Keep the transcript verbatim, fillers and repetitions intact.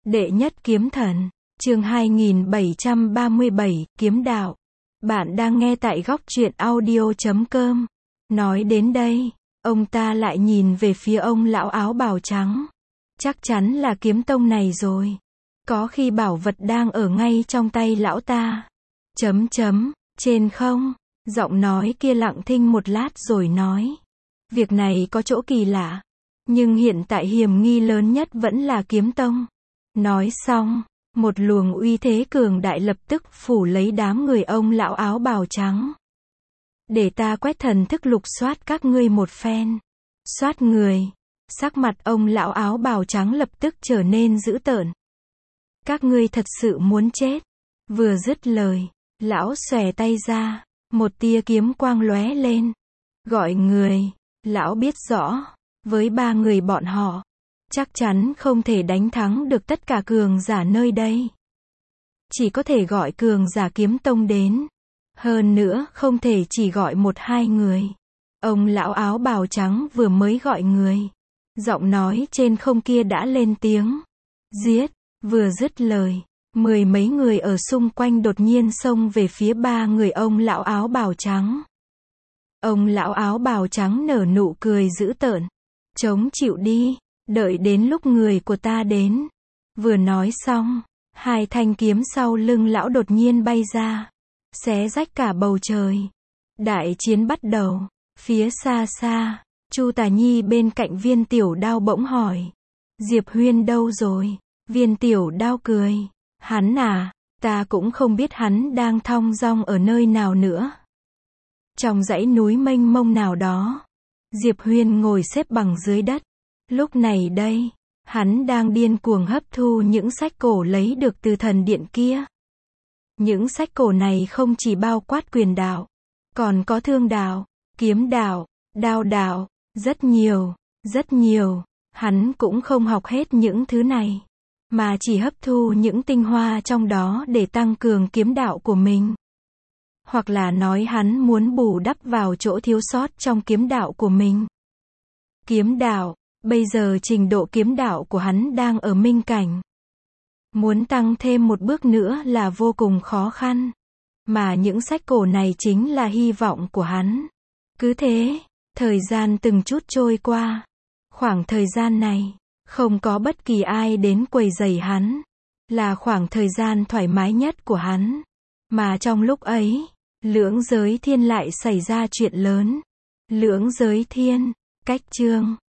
Đệ nhất kiếm thần, chương hai nghìn bảy trăm ba mươi bảy, kiếm đạo. Bạn đang nghe tại góc truyện audio chấm com. Nói đến đây, ông ta lại nhìn về phía ông lão áo bào trắng. Chắc chắn là kiếm tông này rồi. Có khi bảo vật đang ở ngay trong tay lão ta. Chấm chấm, trên không, giọng nói kia lặng thinh một lát rồi nói. Việc này có chỗ kỳ lạ. Nhưng hiện tại hiểm nghi lớn nhất vẫn là kiếm tông. Nói xong, một luồng uy thế cường đại lập tức phủ lấy đám người ông lão áo bào trắng. Để ta quét thần thức lục soát các ngươi một phen. Soát người. Sắc mặt ông lão áo bào trắng lập tức trở nên dữ tợn. Các ngươi thật sự muốn chết. Vừa dứt lời, lão xòe tay ra, một tia kiếm quang lóe lên. Gọi người, lão biết rõ, với ba người bọn họ, chắc chắn không thể đánh thắng được tất cả cường giả nơi đây. Chỉ có thể gọi cường giả kiếm tông đến. Hơn nữa không thể chỉ gọi một hai người. Ông lão áo bào trắng vừa mới gọi người. Giọng nói trên không kia đã lên tiếng. Giết, vừa dứt lời. Mười mấy người ở xung quanh đột nhiên xông về phía ba người ông lão áo bào trắng. Ông lão áo bào trắng nở nụ cười dữ tợn. Chống chịu đi, đợi đến lúc người của ta đến. Vừa nói xong, hai thanh kiếm sau lưng lão đột nhiên bay ra, xé rách cả bầu trời. Đại chiến bắt đầu. Phía xa xa, Chu Tà Nhi bên cạnh Viên Tiểu Đao bỗng hỏi. Diệp Huyên đâu rồi? Viên Tiểu Đao cười. Hắn à, ta cũng không biết hắn đang thong dong ở nơi nào nữa. Trong dãy núi mênh mông nào đó, Diệp Huyên ngồi xếp bằng dưới đất. Lúc này đây, hắn đang điên cuồng hấp thu những sách cổ lấy được từ thần điện kia. Những sách cổ này không chỉ bao quát quyền đạo, còn có thương đạo, kiếm đạo, đao đạo, rất nhiều, rất nhiều. Hắn cũng không học hết những thứ này, mà chỉ hấp thu những tinh hoa trong đó để tăng cường kiếm đạo của mình. Hoặc là nói hắn muốn bù đắp vào chỗ thiếu sót trong kiếm đạo của mình. Kiếm đạo, bây giờ trình độ kiếm đạo của hắn đang ở minh cảnh. Muốn tăng thêm một bước nữa là vô cùng khó khăn. Mà những sách cổ này chính là hy vọng của hắn. Cứ thế, thời gian từng chút trôi qua. Khoảng thời gian này, không có bất kỳ ai đến quấy rầy hắn. Là khoảng thời gian thoải mái nhất của hắn. Mà trong lúc ấy, Lưỡng Giới Thiên lại xảy ra chuyện lớn. Lưỡng Giới Thiên, cách chương